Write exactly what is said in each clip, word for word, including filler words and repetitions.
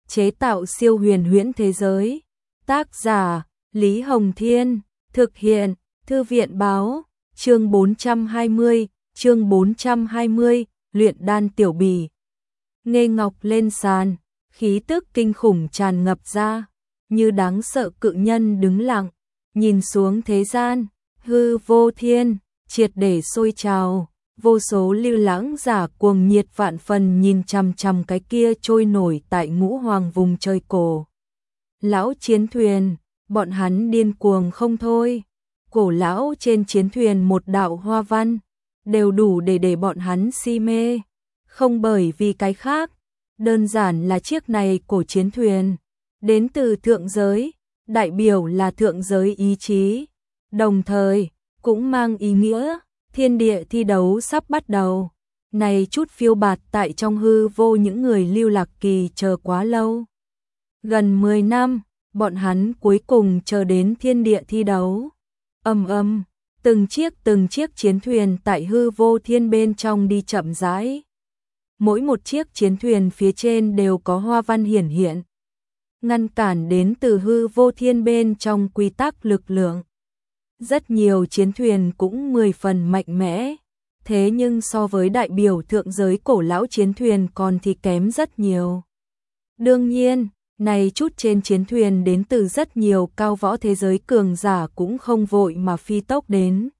chế tạo siêu huyền huyễn thế giới. Tác giả Lý Hồng Thiên, thực hiện Thư viện Báo. Chương bốn trăm hai mươi, chương bốn trăm hai mươi, luyện đan tiểu bì. Nghê Ngọc lên sàn, khí tức kinh khủng tràn ngập ra, như đáng sợ cự nhân đứng lặng, nhìn xuống thế gian, hư vô thiên, triệt để sôi trào, vô số lưu lãng giả cuồng nhiệt vạn phần nhìn chằm chằm cái kia trôi nổi tại ngũ hoàng vùng trời cổ. Lão chiến thuyền, bọn hắn điên cuồng không thôi. Cổ lão trên chiến thuyền một đạo hoa văn, đều đủ để để bọn hắn si mê, không bởi vì cái khác, đơn giản là chiếc này cổ chiến thuyền, đến từ thượng giới, đại biểu là thượng giới ý chí, đồng thời, cũng mang ý nghĩa, thiên địa thi đấu sắp bắt đầu, này chút phiêu bạt tại trong hư vô những người lưu lạc kỳ chờ quá lâu. Gần mười năm, bọn hắn cuối cùng chờ đến thiên địa thi đấu. Ầm ầm, từng chiếc từng chiếc chiến thuyền tại hư vô thiên bên trong đi chậm rãi. Mỗi một chiếc chiến thuyền phía trên đều có hoa văn hiển hiện, ngăn cản đến từ hư vô thiên bên trong quy tắc lực lượng. Rất nhiều chiến thuyền cũng mười phần mạnh mẽ, thế nhưng so với đại biểu thượng giới cổ lão chiến thuyền còn thì kém rất nhiều. Đương nhiên, này chút trên chiến thuyền đến từ rất nhiều cao võ thế giới cường giả cũng không vội mà phi tốc đến.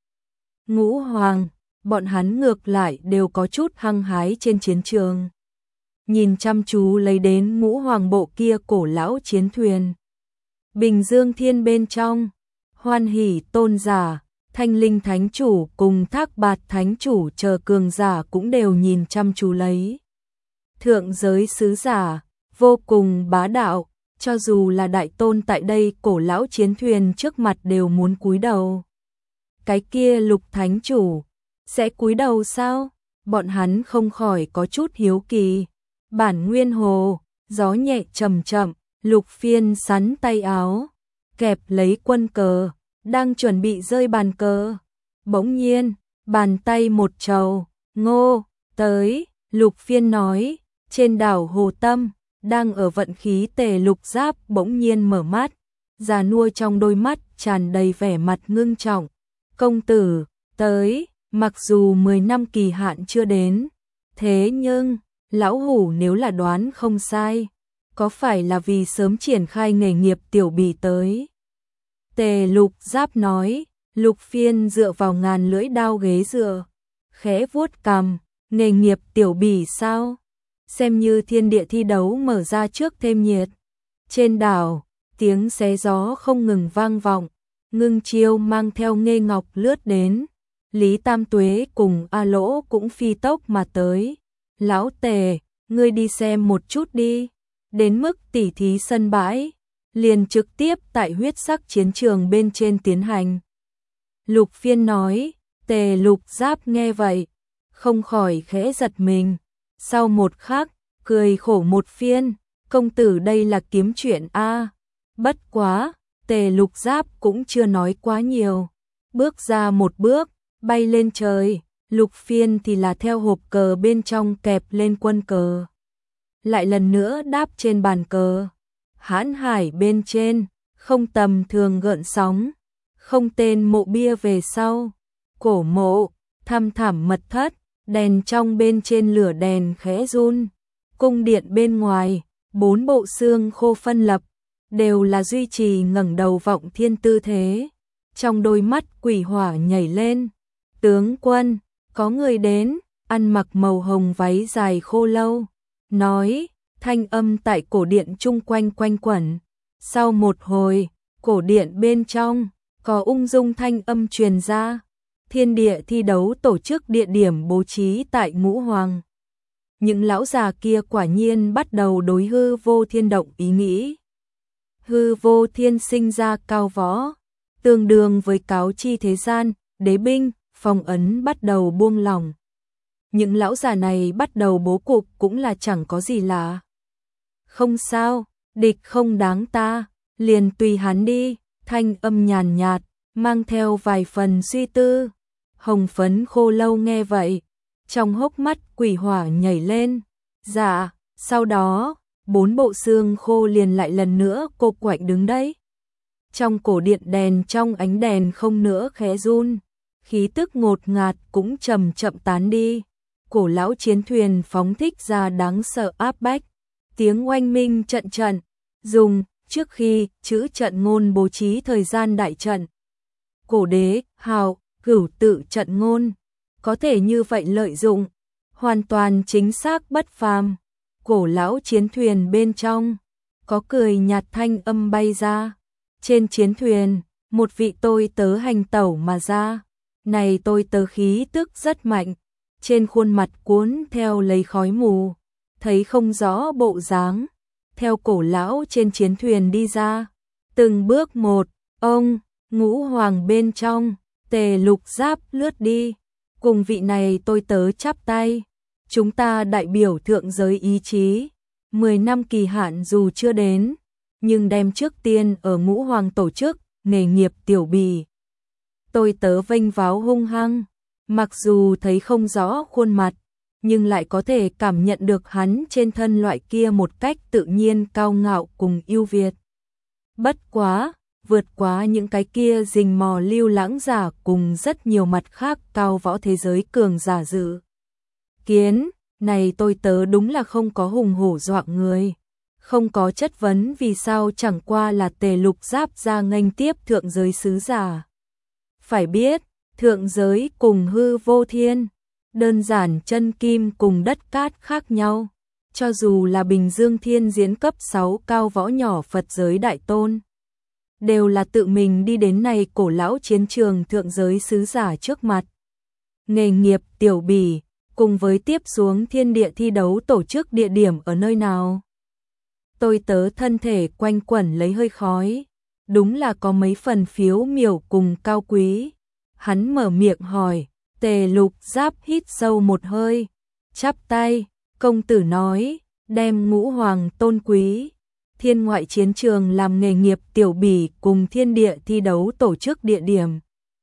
Ngũ hoàng, bọn hắn ngược lại đều có chút hăng hái trên chiến trường. Nhìn chăm chú lấy đến ngũ hoàng bộ kia cổ lão chiến thuyền. Bình Dương Thiên bên trong, Hoan Hỷ tôn giả, Thanh Linh thánh chủ cùng Thác Bạt thánh chủ chờ cường giả cũng đều nhìn chăm chú lấy. Thượng giới sứ giả, vô cùng bá đạo, cho dù là đại tôn tại đây cổ lão chiến thuyền trước mặt đều muốn cúi đầu. Cái kia Lục thánh chủ, sẽ cúi đầu sao? Bọn hắn không khỏi có chút hiếu kỳ. Bản Nguyên Hồ, gió nhẹ chậm chậm, Lục Phiên sắn tay áo, kẹp lấy quân cờ, đang chuẩn bị rơi bàn cờ. Bỗng nhiên, bàn tay một trầu, ngô, tới, Lục Phiên nói, trên đảo Hồ Tâm, đang ở vận khí Tề Lục Giáp bỗng nhiên mở mắt, già nua trong đôi mắt tràn đầy vẻ mặt ngưng trọng. Công tử, tới, mặc dù mười năm kỳ hạn chưa đến, thế nhưng, lão hủ nếu là đoán không sai, có phải là vì sớm triển khai nghề nghiệp tiểu bì tới? Tề Lục Giáp nói, Lục Phiên dựa vào ngàn lưỡi đao ghế dựa, khẽ vuốt cằm, nghề nghiệp tiểu bì sao? Xem như thiên địa thi đấu mở ra trước thêm nhiệt. Trên đảo, tiếng xé gió không ngừng vang vọng, Ngưng Chiêu mang theo Nghê Ngọc lướt đến. Lý Tam Tuế cùng A Lỗ cũng phi tốc mà tới. Lão Tề, ngươi đi xem một chút đi. Đến mức tỉ thí sân bãi, liền trực tiếp tại huyết sắc chiến trường bên trên tiến hành. Lục Phiên nói, Tề Lục Giáp nghe vậy, không khỏi khẽ giật mình. Sau một khắc, cười khổ một phiên, công tử đây là kiếm chuyện a. Bất quá, Tề Lục Giáp cũng chưa nói quá nhiều. Bước ra một bước, bay lên trời, Lục Phiên thì là theo hộp cờ bên trong kẹp lên quân cờ. Lại lần nữa đáp trên bàn cờ. Hãn hải bên trên, không tầm thường gợn sóng, không tên mộ bia về sau. Cổ mộ, thăm thẳm mật thất, đèn trong bên trên lửa đèn khẽ run. Cung điện bên ngoài, bốn bộ xương khô phân lập, đều là duy trì ngẩng đầu vọng thiên tư thế. Trong đôi mắt quỷ hỏa nhảy lên. Tướng quân, có người đến, ăn mặc màu hồng váy dài khô lâu. Nói, thanh âm tại cổ điện chung quanh quanh quẩn. Sau một hồi, cổ điện bên trong, có ung dung thanh âm truyền ra. Thiên địa thi đấu tổ chức địa điểm bố trí tại Ngũ Hoàng. Những lão già kia quả nhiên bắt đầu đối hư vô thiên động ý nghĩ. Hư vô thiên sinh ra cao võ, tương đương với cáo chi thế gian, đế binh, phong ấn bắt đầu buông lỏng. Những lão già này bắt đầu bố cục cũng là chẳng có gì lạ. Không sao, địch không đáng ta, liền tùy hắn đi, thanh âm nhàn nhạt, mang theo vài phần suy tư. Hồng phấn khô lâu nghe vậy, trong hốc mắt quỷ hỏa nhảy lên. Dạ, sau đó, bốn bộ xương khô liền lại lần nữa cô quạnh đứng đấy. Trong cổ điện đèn trong ánh đèn không nữa khẽ run, khí tức ngột ngạt cũng chậm chậm tán đi. Cổ lão chiến thuyền phóng thích ra đáng sợ áp bách, tiếng oanh minh trận trận, dùng trước khi chữ trận ngôn bố trí thời gian đại trận. Cổ đế, hào, cửu tự trận ngôn, có thể như vậy lợi dụng, hoàn toàn chính xác bất phàm. Cổ lão chiến thuyền bên trong, có cười nhạt thanh âm bay ra. Trên chiến thuyền, một vị tôi tớ hành tẩu mà ra. Này tôi tớ khí tức rất mạnh, trên khuôn mặt cuốn theo lấy khói mù, thấy không rõ bộ dáng. Theo cổ lão trên chiến thuyền đi ra, từng bước một, ông, ngũ hoàng bên trong, Tề Lục Giáp lướt đi, cùng vị này tôi tớ chắp tay. Chúng ta đại biểu thượng giới ý chí, mười năm kỳ hạn dù chưa đến, nhưng đem trước tiên ở ngũ hoàng tổ chức, nghề nghiệp tiểu bì. Tôi tớ vênh váo hung hăng, mặc dù thấy không rõ khuôn mặt, nhưng lại có thể cảm nhận được hắn trên thân loại kia một cách tự nhiên cao ngạo cùng ưu việt. Bất quá, vượt quá những cái kia rình mò lưu lãng giả cùng rất nhiều mặt khác cao võ thế giới cường giả dự. Kiến, này tôi tớ đúng là không có hùng hổ dọa người, không có chất vấn vì sao chẳng qua là Tề Lục Giáp ra nghênh tiếp thượng giới sứ giả. Phải biết, thượng giới cùng hư vô thiên, đơn giản chân kim cùng đất cát khác nhau, cho dù là Bình Dương Thiên Diễn cấp sáu cao võ nhỏ Phật giới đại tôn, đều là tự mình đi đến này cổ lão chiến trường thượng giới sứ giả trước mặt. Nghề nghiệp tiểu bỉ, cùng với tiếp xuống thiên địa thi đấu tổ chức địa điểm ở nơi nào? Tôi tớ thân thể quanh quẩn lấy hơi khói, đúng là có mấy phần phiếu miểu cùng cao quý. Hắn mở miệng hỏi, Tề Lục Giáp hít sâu một hơi, chắp tay, công tử nói, đem ngũ hoàng tôn quý, thiên ngoại chiến trường làm nghề nghiệp tiểu bỉ cùng thiên địa thi đấu tổ chức địa điểm.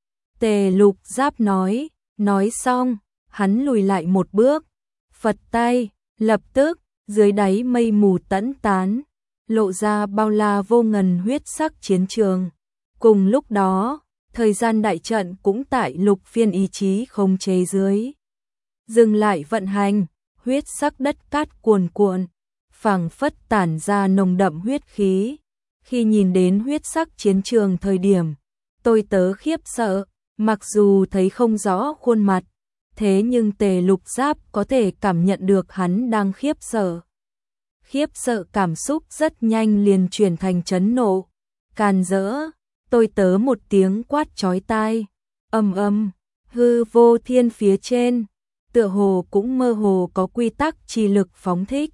Tề Lục Giáp nói, nói xong, hắn lùi lại một bước, phật tay, lập tức, dưới đáy mây mù tẫn tán, lộ ra bao la vô ngần huyết sắc chiến trường. Cùng lúc đó, thời gian đại trận cũng tại lục phiên ý chí không chế dưới. Dừng lại vận hành, huyết sắc đất cát cuồn cuộn, phảng phất tản ra nồng đậm huyết khí. Khi nhìn đến huyết sắc chiến trường thời điểm, tôi tớ khiếp sợ, mặc dù thấy không rõ khuôn mặt, thế nhưng Tề Lục Giáp có thể cảm nhận được hắn đang khiếp sợ. Khiếp sợ cảm xúc rất nhanh liền chuyển thành chấn nộ, càn rỡ. Tôi tớ một tiếng quát chói tai, ầm ầm, hư vô thiên phía trên, tựa hồ cũng mơ hồ có quy tắc chi lực phóng thích.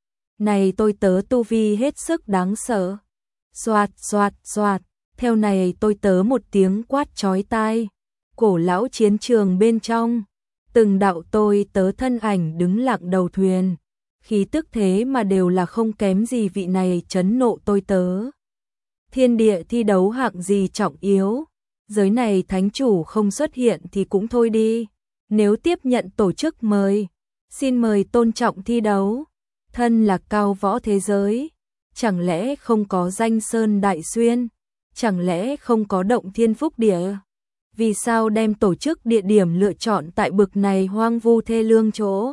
Này tôi tớ tu vi hết sức đáng sợ. Xoạt xoạt xoạt, theo này tôi tớ một tiếng quát chói tai, cổ lão chiến trường bên trong, từng đạo tôi tớ thân ảnh đứng lặng đầu thuyền, khí tức thế mà đều là không kém gì vị này chấn nộ tôi tớ. Thiên địa thi đấu hạng gì trọng yếu, giới này thánh chủ không xuất hiện thì cũng thôi đi, nếu tiếp nhận tổ chức mời, xin mời tôn trọng thi đấu. Thân là cao võ thế giới, chẳng lẽ không có danh sơn đại xuyên, chẳng lẽ không có động thiên phúc địa? Vì sao đem tổ chức địa điểm lựa chọn tại bực này hoang vu thê lương chỗ?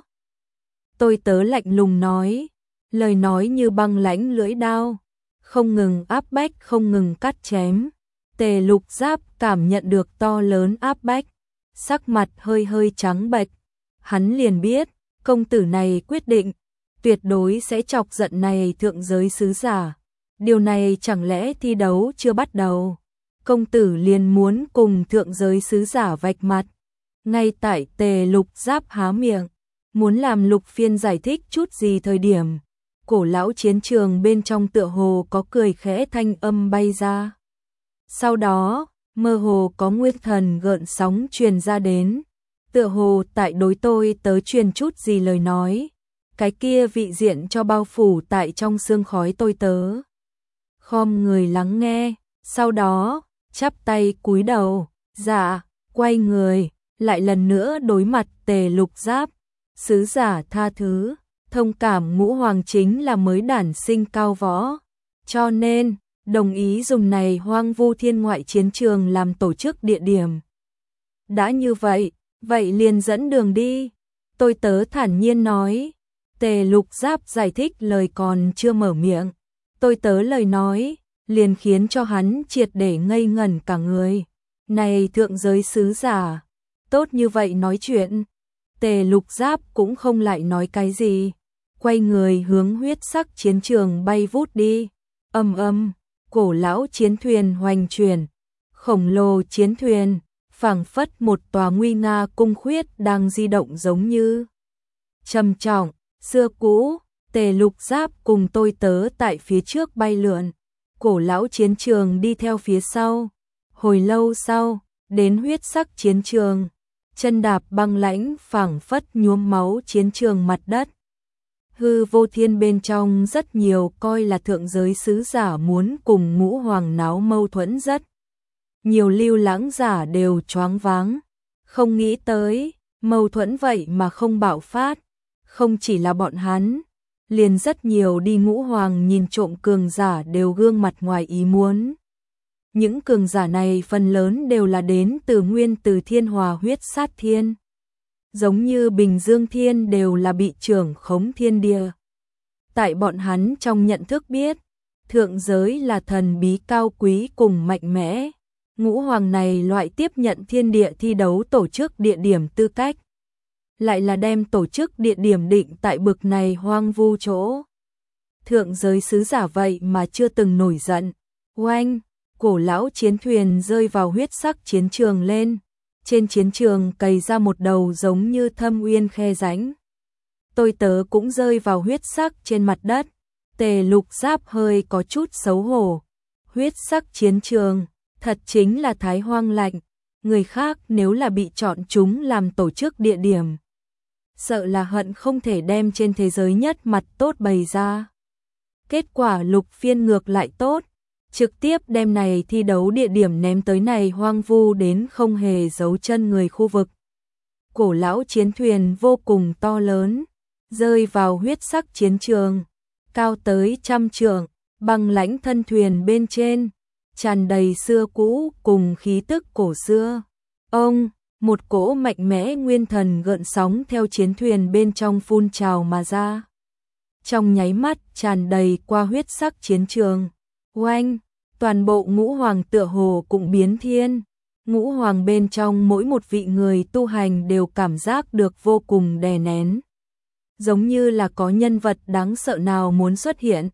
Tôi tớ lạnh lùng nói, lời nói như băng lãnh lưỡi đao, không ngừng áp bách, không ngừng cắt chém. Tề Lục Giáp cảm nhận được to lớn áp bách, sắc mặt hơi hơi trắng bệch. Hắn liền biết, công tử này quyết định, tuyệt đối sẽ chọc giận này thượng giới sứ giả. Điều này chẳng lẽ thi đấu chưa bắt đầu, công tử liền muốn cùng thượng giới sứ giả vạch mặt. Ngay tại Tề Lục Giáp há miệng, muốn làm Lục Phiên giải thích chút gì thời điểm, cổ lão chiến trường bên trong tựa hồ có cười khẽ thanh âm bay ra. Sau đó, mơ hồ có nguyên thần gợn sóng truyền ra đến, tựa hồ tại đối tôi tớ truyền chút gì lời nói, cái kia vị diện cho bao phủ tại trong sương khói tôi tớ. Khom người lắng nghe, sau đó, chắp tay cúi đầu, dạ, quay người, lại lần nữa đối mặt Tề Lục Giáp. Sứ giả tha thứ, thông cảm Ngũ Hoàng chính là mới đản sinh cao võ, cho nên đồng ý dùng này hoang vu thiên ngoại chiến trường làm tổ chức địa điểm. Đã như vậy, vậy liền dẫn đường đi. Tôi tớ thản nhiên nói. Tề Lục Giáp giải thích lời còn chưa mở miệng. Tôi tớ lời nói, liền khiến cho hắn triệt để ngây ngẩn cả người. Này thượng giới sứ giả, tốt như vậy nói chuyện. Tề Lục Giáp cũng không lại nói cái gì. Quay người hướng huyết sắc chiến trường bay vút đi. Âm âm, cổ lão chiến thuyền hoành chuyển. Khổng lồ chiến thuyền, phảng phất một tòa nguy nga cung khuyết đang di động giống như trầm trọng, xưa cũ. Tề Lục Giáp cùng tôi tớ tại phía trước bay lượn, cổ lão chiến trường đi theo phía sau. Hồi lâu sau, đến huyết sắc chiến trường, chân đạp băng lãnh phảng phất nhuốm máu chiến trường mặt đất. Hư vô thiên bên trong rất nhiều coi là thượng giới sứ giả muốn cùng Ngũ Hoàng náo mâu thuẫn rất. Nhiều lưu lãng giả đều choáng váng, không nghĩ tới, mâu thuẫn vậy mà không bạo phát. Không chỉ là bọn hắn, liền rất nhiều đi Ngũ Hoàng nhìn trộm cường giả đều gương mặt ngoài ý muốn. Những cường giả này phần lớn đều là đến từ nguyên từ thiên hòa huyết sát thiên. Giống như Bình Dương Thiên đều là bị trưởng khống thiên địa. Tại bọn hắn trong nhận thức biết, thượng giới là thần bí cao quý cùng mạnh mẽ. Ngũ Hoàng này loại tiếp nhận thiên địa thi đấu tổ chức địa điểm tư cách. Lại là đem tổ chức địa điểm định tại bực này hoang vu chỗ. Thượng giới sứ giả vậy mà chưa từng nổi giận. Oanh, cổ lão chiến thuyền rơi vào huyết sắc chiến trường lên. Trên chiến trường cày ra một đầu giống như thâm uyên khe rãnh. Tôi tớ cũng rơi vào huyết sắc trên mặt đất. Tề Lục Giáp hơi có chút xấu hổ. Huyết sắc chiến trường, thật chính là thái hoang lạnh. Người khác nếu là bị chọn chúng làm tổ chức địa điểm, sợ là hận không thể đem trên thế giới nhất mặt tốt bày ra. Kết quả Lục Phiên ngược lại tốt, trực tiếp đem này thi đấu địa điểm ném tới này hoang vu đến không hề giấu chân người khu vực. Cổ lão chiến thuyền vô cùng to lớn, rơi vào huyết sắc chiến trường, cao tới trăm trượng, băng lãnh thân thuyền bên trên, tràn đầy xưa cũ cùng khí tức cổ xưa. Ông, một cỗ mạnh mẽ nguyên thần gợn sóng theo chiến thuyền bên trong phun trào mà ra. Trong nháy mắt tràn đầy qua huyết sắc chiến trường. Oanh, toàn bộ Ngũ Hoàng tựa hồ cũng biến thiên. Ngũ Hoàng bên trong mỗi một vị người tu hành đều cảm giác được vô cùng đè nén. Giống như là có nhân vật đáng sợ nào muốn xuất hiện.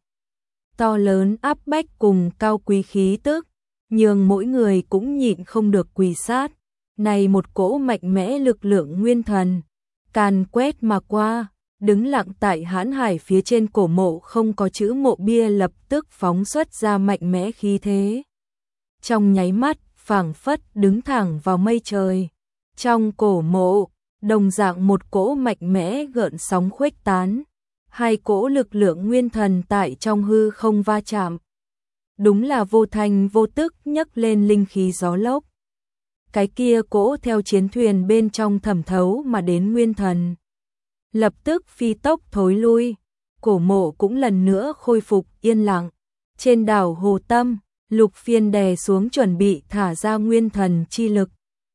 To lớn áp bách cùng cao quý khí tức, nhường mỗi người cũng nhịn không được quỳ sát. Này một cỗ mạnh mẽ lực lượng nguyên thần, càn quét mà qua, đứng lặng tại hãn hải phía trên cổ mộ không có chữ mộ bia lập tức phóng xuất ra mạnh mẽ khí thế. Trong nháy mắt, phảng phất đứng thẳng vào mây trời. Trong cổ mộ, đồng dạng một cỗ mạnh mẽ gợn sóng khuếch tán. Hai cỗ lực lượng nguyên thần tại trong hư không va chạm. Đúng là vô thành vô tức nhấc lên linh khí gió lốc. Cái kia cỗ theo chiến thuyền bên trong thẩm thấu mà đến nguyên thần. Lập tức phi tốc thối lui, cổ mộ cũng lần nữa khôi phục yên lặng. Trên đảo Hồ Tâm, Lục Phiên đè xuống chuẩn bị thả ra nguyên thần chi lực.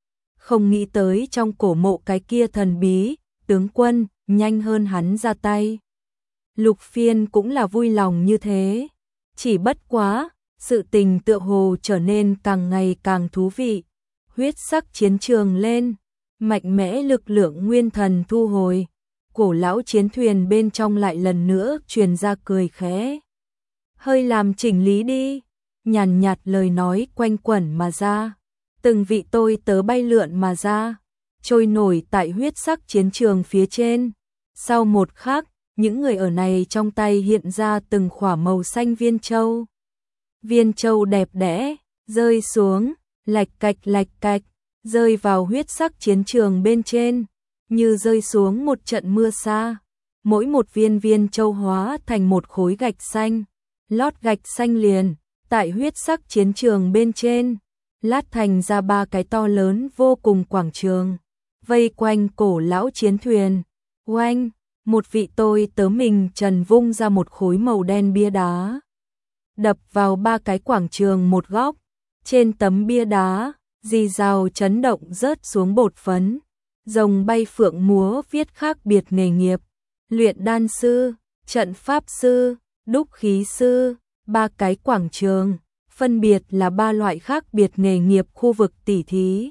Không nghĩ tới trong cổ mộ cái kia thần bí, tướng quân, nhanh hơn hắn ra tay. Lục Phiên cũng là vui lòng như thế. Chỉ bất quá, sự tình tựa hồ trở nên càng ngày càng thú vị. Huyết sắc chiến trường lên, mạnh mẽ lực lượng nguyên thần thu hồi. Cổ lão chiến thuyền bên trong lại lần nữa truyền ra cười khẽ. Hơi làm chỉnh lý đi, nhàn nhạt lời nói quanh quẩn mà ra. Từng vị tôi tớ bay lượn mà ra, trôi nổi tại huyết sắc chiến trường phía trên. Sau một khắc, những người ở này trong tay hiện ra từng khỏa màu xanh viên châu. Viên châu đẹp đẽ, rơi xuống, lạch cạch lạch cạch, rơi vào huyết sắc chiến trường bên trên, như rơi xuống một trận mưa sa. Mỗi một viên viên châu hóa thành một khối gạch xanh, lót gạch xanh liền, tại huyết sắc chiến trường bên trên, lát thành ra ba cái to lớn vô cùng quảng trường, vây quanh cổ lão chiến thuyền. Oanh, một vị tôi tớ mình trần vung ra một khối màu đen bia đá, đập vào ba cái quảng trường một góc. Trên tấm bia đá, rì rào chấn động rớt xuống bột phấn, rồng bay phượng múa viết khác biệt nghề nghiệp, luyện đan sư, trận pháp sư, đúc khí sư, ba cái quảng trường, phân biệt là ba loại khác biệt nghề nghiệp khu vực tỉ thí.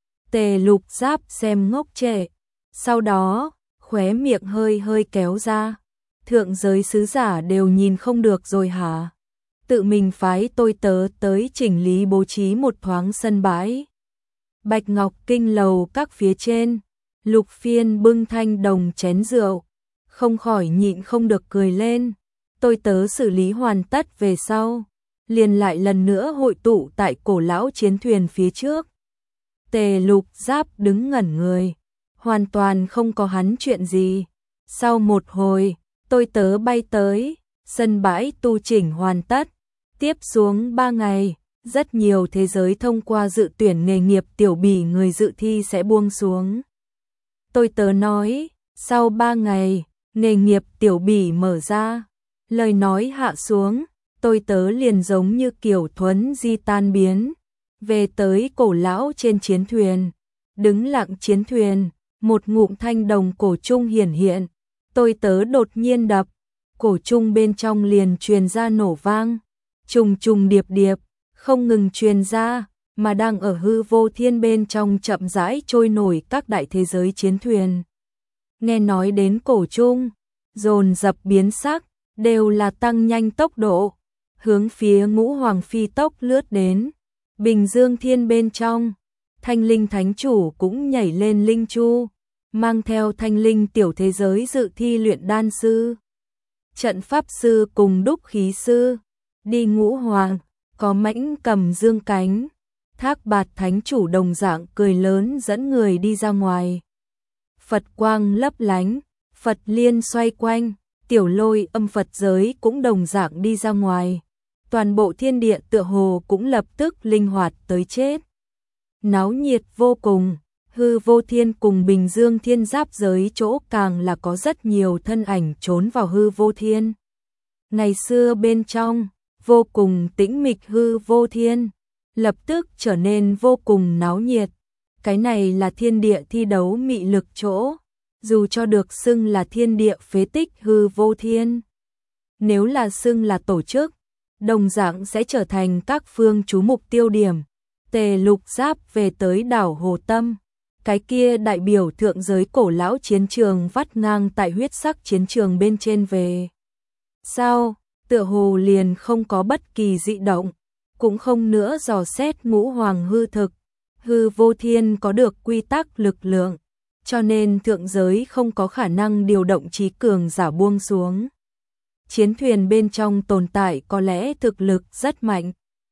Tề Lục Giáp xem ngốc trệ, sau đó, khóe miệng hơi hơi kéo ra. Thượng giới sứ giả đều nhìn không được rồi hả? Tự mình phái tôi tớ tới chỉnh lý bố trí một thoáng sân bãi. Bạch Ngọc Kinh lầu các phía trên, Lục Phiên bưng thanh đồng chén rượu, không khỏi nhịn không được cười lên. Tôi tớ xử lý hoàn tất về sau, liền lại lần nữa hội tụ tại cổ lão chiến thuyền phía trước. Tề Lục Giáp đứng ngẩn người, hoàn toàn không có hắn chuyện gì. Sau một hồi, tôi tớ bay tới, sân bãi tu chỉnh hoàn tất. Tiếp xuống ba ngày, rất nhiều thế giới thông qua dự tuyển nghề nghiệp tiểu bỉ người dự thi sẽ buông xuống. Tôi tớ nói, sau ba ngày, nghề nghiệp tiểu bỉ mở ra. Lời nói hạ xuống, tôi tớ liền giống như kiểu thuấn di tan biến. Về tới cổ lão trên chiến thuyền, đứng lặng chiến thuyền, một ngụm thanh đồng cổ trung hiển hiện. Tôi tớ đột nhiên đập, cổ trung bên trong liền truyền ra nổ vang. Trùng trùng điệp điệp, không ngừng truyền ra, mà đang ở hư vô thiên bên trong chậm rãi trôi nổi các đại thế giới chiến thuyền. Nghe nói đến cổ trung, dồn dập biến sắc, đều là tăng nhanh tốc độ, hướng phía Ngũ Hoàng phi tốc lướt đến. Bình Dương thiên bên trong, Thanh Linh Thánh Chủ cũng nhảy lên linh chu, mang theo Thanh Linh tiểu thế giới dự thi luyện đan sư, trận pháp sư cùng đúc khí sư. Đi Ngũ Hoàng, có Mãnh Cầm dương cánh, Thác Bạt Thánh Chủ đồng dạng cười lớn dẫn người đi ra ngoài. Phật quang lấp lánh, Phật liên xoay quanh, Tiểu Lôi âm Phật giới cũng đồng dạng đi ra ngoài. Toàn bộ thiên địa tựa hồ cũng lập tức linh hoạt tới chết. Náo nhiệt vô cùng, hư vô thiên cùng Bình Dương thiên giáp giới chỗ càng là có rất nhiều thân ảnh trốn vào hư vô thiên. Ngày xưa bên trong, vô cùng tĩnh mịch hư vô thiên, lập tức trở nên vô cùng náo nhiệt. Cái này là thiên địa thi đấu mị lực chỗ, dù cho được xưng là thiên địa phế tích hư vô thiên. Nếu là xưng là tổ chức, đồng dạng sẽ trở thành các phương chú mục tiêu điểm. Tề Lục Giáp về tới đảo Hồ Tâm, cái kia đại biểu thượng giới cổ lão chiến trường vắt ngang tại huyết sắc chiến trường bên trên về. Sao? Tựa hồ liền không có bất kỳ dị động, cũng không nữa dò xét Ngũ Hoàng hư thực. Hư vô thiên có được quy tắc lực lượng, cho nên thượng giới không có khả năng điều động trí cường giả buông xuống. Chiến thuyền bên trong tồn tại có lẽ thực lực rất mạnh,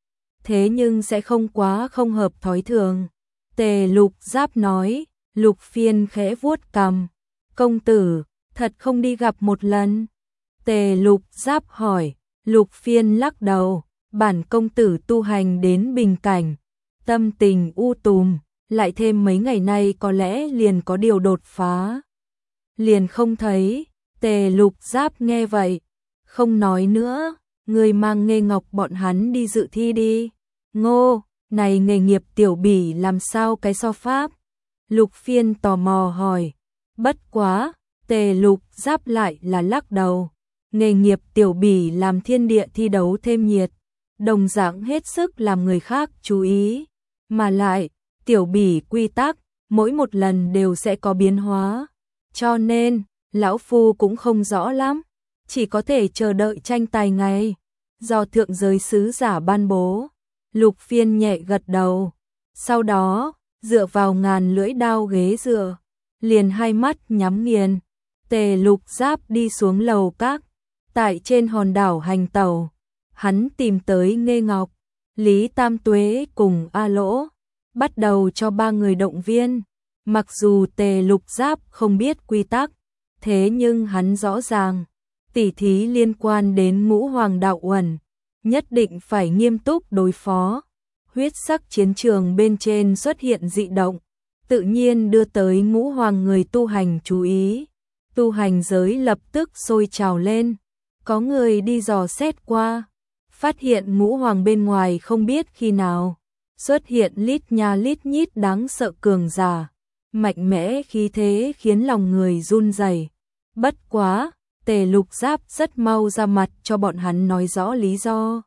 thế nhưng sẽ không quá không hợp thói thường. Tề Lục Giáp nói. Lục Phiên khẽ vuốt cằm, công tử, thật không đi gặp một lần. Tề Lục Giáp hỏi. Lục Phiên lắc đầu, bản công tử tu hành đến bình cảnh, tâm tình u tùm, lại thêm mấy ngày nay có lẽ liền có điều đột phá. Liền không thấy. Tề Lục Giáp nghe vậy, không nói nữa, người mang Nghê Ngọc bọn hắn đi dự thi đi. Ngô, này nghề nghiệp tiểu bỉ làm sao cái so pháp? Lục Phiên tò mò hỏi. Bất quá, Tề Lục Giáp lại là lắc đầu. Nghề nghiệp tiểu bỉ làm thiên địa thi đấu thêm nhiệt, đồng dạng hết sức làm người khác chú ý. Mà lại, tiểu bỉ quy tắc, mỗi một lần đều sẽ có biến hóa. Cho nên, lão phu cũng không rõ lắm, chỉ có thể chờ đợi tranh tài ngày do thượng giới sứ giả ban bố. Lục Phiên nhẹ gật đầu, sau đó, dựa vào ngàn lưỡi đao ghế dựa, liền hai mắt nhắm nghiền. Tề Lục Giáp đi xuống lầu các, tại trên hòn đảo hành tàu, hắn tìm tới Nghê Ngọc, Lý Tam Tuế cùng A Lỗ, bắt đầu cho ba người động viên. Mặc dù Tề Lục Giáp không biết quy tắc, thế nhưng hắn rõ ràng, tỉ thí liên quan đến Ngũ Hoàng đạo uẩn, nhất định phải nghiêm túc đối phó. Huyết sắc chiến trường bên trên xuất hiện dị động, tự nhiên đưa tới Ngũ Hoàng người tu hành chú ý. tu hành giới lập tức sôi trào lên. Có người đi dò xét qua, phát hiện ngũ hoàng bên ngoài không biết khi nào xuất hiện lít nha lít nhít đáng sợ cường giả, mạnh mẽ khí thế khiến lòng người run rẩy. Bất quá, Tề Lục Giáp rất mau ra mặt cho bọn hắn nói rõ lý do.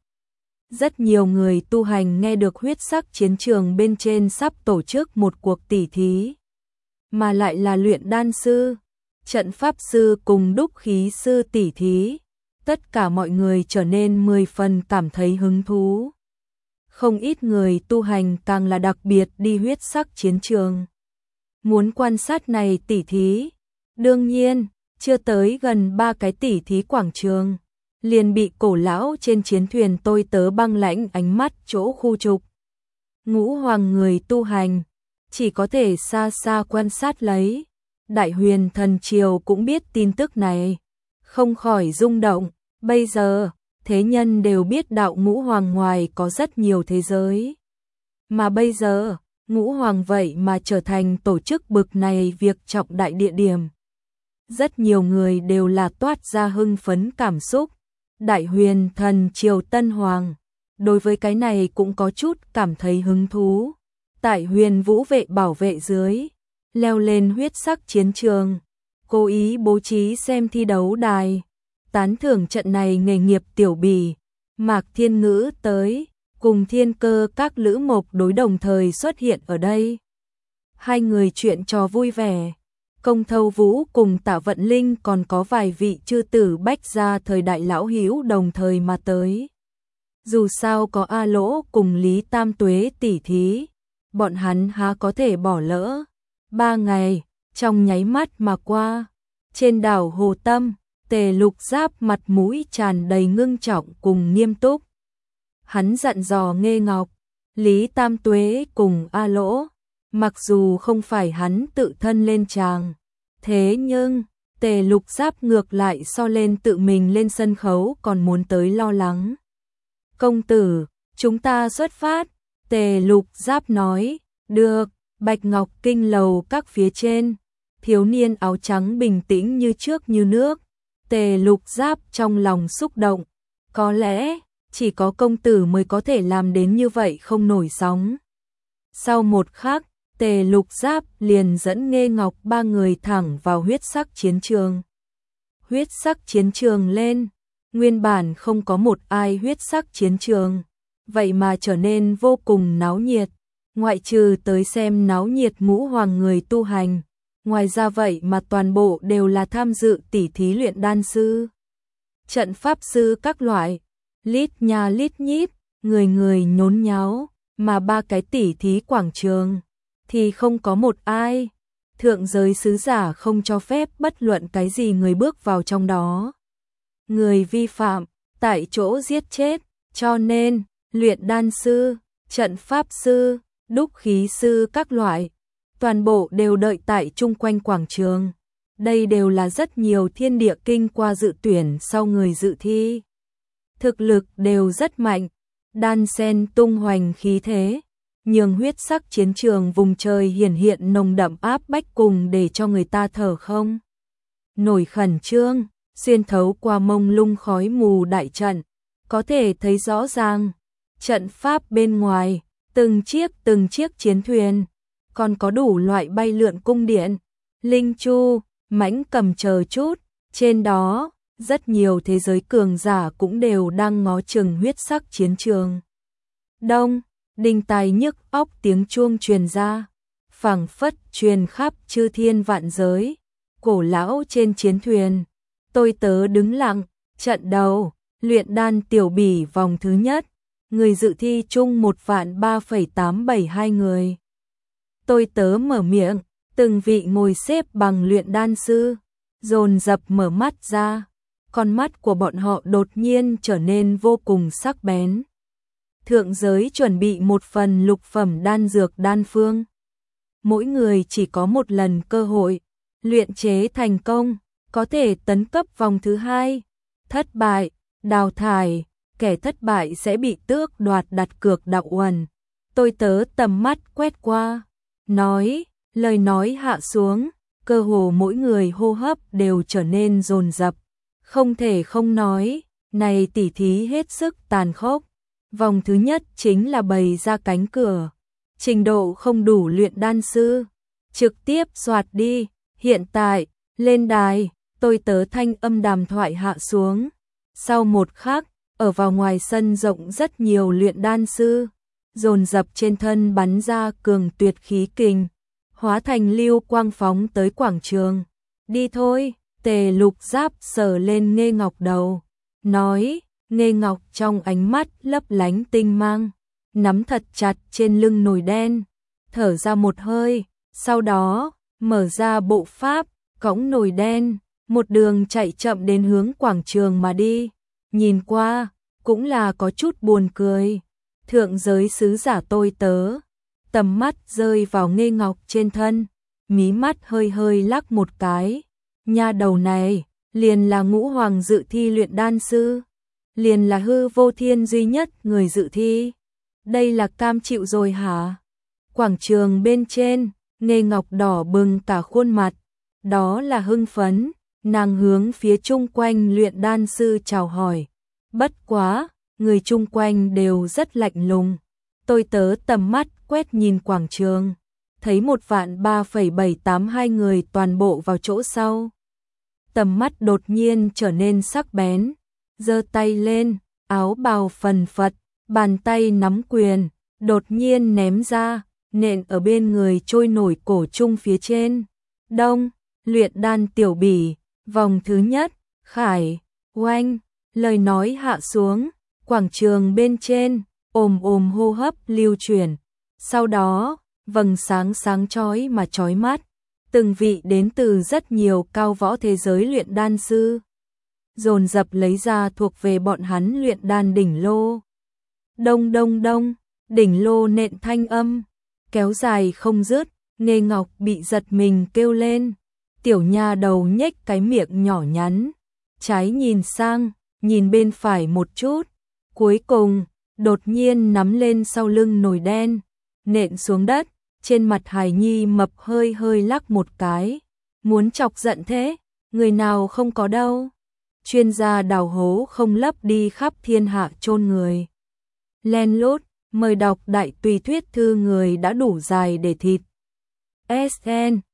Rất nhiều người tu hành nghe được huyết sắc chiến trường bên trên sắp tổ chức một cuộc tỉ thí, mà lại là luyện đan sư, trận pháp sư cùng đúc khí sư tỉ thí. Tất cả mọi người trở nên mười phần cảm thấy hứng thú. Không ít người tu hành càng là đặc biệt đi huyết sắc chiến trường, muốn quan sát này tỉ thí. Đương nhiên, chưa tới gần ba cái tỉ thí quảng trường, liền bị cổ lão trên chiến thuyền tôi tớ băng lãnh ánh mắt chỗ khu trục. Ngũ hoàng người tu hành chỉ có thể xa xa quan sát lấy. Đại Huyền Thần Triều cũng biết tin tức này, không khỏi rung động. Bây giờ, thế nhân đều biết đạo ngũ hoàng ngoài có rất nhiều thế giới. Mà bây giờ, ngũ hoàng vậy mà trở thành tổ chức bực này việc trọng đại địa điểm. Rất nhiều người đều là toát ra hưng phấn cảm xúc. Đại Huyền Thần Triều Tân Hoàng, đối với cái này cũng có chút cảm thấy hứng thú. Tại Huyền Vũ vệ bảo vệ dưới, leo lên huyết sắc chiến trường, cố ý bố trí xem thi đấu đài. Tán thưởng trận này nghề nghiệp tiểu bì, Mạc Thiên Ngữ tới, cùng Thiên Cơ các lữ mộc đối đồng thời xuất hiện ở đây. Hai người chuyện trò vui vẻ. Công Thâu Vũ cùng Tạ Vận Linh còn có vài vị chư tử bách gia thời đại lão hữu đồng thời mà tới. Dù sao có A Lỗ cùng Lý Tam Tuế tỉ thí, bọn hắn há có thể bỏ lỡ. Ba ngày, trong nháy mắt mà qua, trên đảo Hồ Tâm, Tề Lục Giáp mặt mũi tràn đầy ngưng trọng cùng nghiêm túc. Hắn dặn dò Nghê Ngọc, Lý Tam Tuế cùng A Lỗ, mặc dù không phải hắn tự thân lên tràng, thế nhưng Tề Lục Giáp ngược lại so lên tự mình lên sân khấu còn muốn tới lo lắng. Công tử, chúng ta xuất phát. Tề Lục Giáp nói, được. Bạch Ngọc Kinh lầu các phía trên, thiếu niên áo trắng bình tĩnh như trước như nước. Tề Lục Giáp trong lòng xúc động, có lẽ chỉ có công tử mới có thể làm đến như vậy không nổi sóng. Sau một khắc, Tề Lục Giáp liền dẫn Nghê Ngọc ba người thẳng vào huyết sắc chiến trường. Huyết sắc chiến trường lên, nguyên bản không có một ai huyết sắc chiến trường, vậy mà trở nên vô cùng náo nhiệt. Ngoại trừ tới xem náo nhiệt ngũ hoàng người tu hành, ngoài ra vậy mà toàn bộ đều là tham dự tỉ thí luyện đan sư, trận pháp sư các loại, lít nha lít nhít, người người nhốn nháo, mà ba cái tỉ thí quảng trường thì không có một ai. Thượng giới sứ giả không cho phép bất luận cái gì người bước vào trong đó. Người vi phạm, tại chỗ giết chết, cho nên, luyện đan sư, trận pháp sư, đúc khí sư các loại, toàn bộ đều đợi tại chung quanh quảng trường. Đây đều là rất nhiều thiên địa kinh qua dự tuyển sau người dự thi. Thực lực đều rất mạnh, đan sen tung hoành khí thế, nhường huyết sắc chiến trường vùng trời hiển hiện nồng đậm áp bách cùng để cho người ta thở không nổi khẩn trương. Xuyên thấu qua mông lung khói mù đại trận, có thể thấy rõ ràng trận pháp bên ngoài, từng chiếc từng chiếc chiến thuyền, còn có đủ loại bay lượn cung điện, linh chu, mãnh cầm chờ chút. Trên đó, rất nhiều thế giới cường giả cũng đều đang ngó chừng huyết sắc chiến trường. Đông, đinh tai nhức óc tiếng chuông truyền ra, phảng phất truyền khắp chư thiên vạn giới. Cổ lão trên chiến thuyền, tôi tớ đứng lặng. Trận đầu, luyện đan tiểu bỉ vòng thứ nhất, người dự thi chung một vạn ba phẩy tám bảy hai người. Tôi tớ mở miệng, từng vị ngồi xếp bằng luyện đan sư, dồn dập mở mắt ra, con mắt của bọn họ đột nhiên trở nên vô cùng sắc bén. Thượng giới chuẩn bị một phần lục phẩm đan dược đan phương. Mỗi người chỉ có một lần cơ hội, luyện chế thành công, có thể tấn cấp vòng thứ hai. Thất bại, đào thải, kẻ thất bại sẽ bị tước đoạt đặt cược đạo uẩn. Tôi tớ tầm mắt quét qua, nói, lời nói hạ xuống, cơ hồ mỗi người hô hấp đều trở nên dồn dập, không thể không nói, này tỉ thí hết sức tàn khốc. Vòng thứ nhất chính là bày ra cánh cửa, trình độ không đủ luyện đan sư, trực tiếp soạt đi, hiện tại, lên đài, tôi tớ thanh âm đàm thoại hạ xuống. Sau một khắc, ở vào ngoài sân rộng rất nhiều luyện đan sư, dồn dập trên thân bắn ra cường tuyệt khí kình, hóa thành lưu quang phóng tới quảng trường. Đi thôi, Tề Lục Giáp sờ lên Nghê Ngọc đầu, nói, Nghê Ngọc trong ánh mắt lấp lánh tinh mang, nắm thật chặt trên lưng nồi đen, thở ra một hơi, sau đó, mở ra bộ pháp, cõng nồi đen, một đường chạy chậm đến hướng quảng trường mà đi. Nhìn qua, cũng là có chút buồn cười. Thượng giới sứ giả tôi tớ, tầm mắt rơi vào Nghê Ngọc trên thân, mí mắt hơi hơi lắc một cái. Nha đầu này, liền là ngũ hoàng dự thi luyện đan sư, liền là hư vô thiên duy nhất người dự thi. Đây là cam chịu rồi hả? Quảng trường bên trên, Nghê Ngọc đỏ bừng cả khuôn mặt, đó là hưng phấn, nàng hướng phía chung quanh luyện đan sư chào hỏi. Bất quá, người chung quanh đều rất lạnh lùng. Tôi tớ tầm mắt quét nhìn quảng trường, thấy một vạn ba phẩy bảy tám hai người toàn bộ vào chỗ sau. Tầm mắt đột nhiên trở nên sắc bén, giơ tay lên, áo bào phần phật, bàn tay nắm quyền, đột nhiên ném ra, nện ở bên người trôi nổi cổ trung phía trên. Đông, luyện đan tiểu bỉ, vòng thứ nhất, khải, oanh, lời nói hạ xuống, quảng trường bên trên, ồm ồm hô hấp lưu chuyển. Sau đó, vầng sáng sáng chói mà chói mắt, từng vị đến từ rất nhiều cao võ thế giới luyện đan sư, dồn dập lấy ra thuộc về bọn hắn luyện đan đỉnh lô. Đông đông đông, đỉnh lô nện thanh âm, kéo dài không dứt, Nghê Ngọc bị giật mình kêu lên. Tiểu nha đầu nhếch cái miệng nhỏ nhắn, trái nhìn sang, nhìn bên phải một chút, cuối cùng, đột nhiên nắm lên sau lưng nồi đen, nện xuống đất, trên mặt hài nhi mập hơi hơi lắc một cái. Muốn chọc giận thế, người nào không có đâu. Chuyên gia đào hố không lấp đi khắp thiên hạ chôn người. Len lút, mời đọc đại tùy thuyết thư người đã đủ dài để thịt. ét en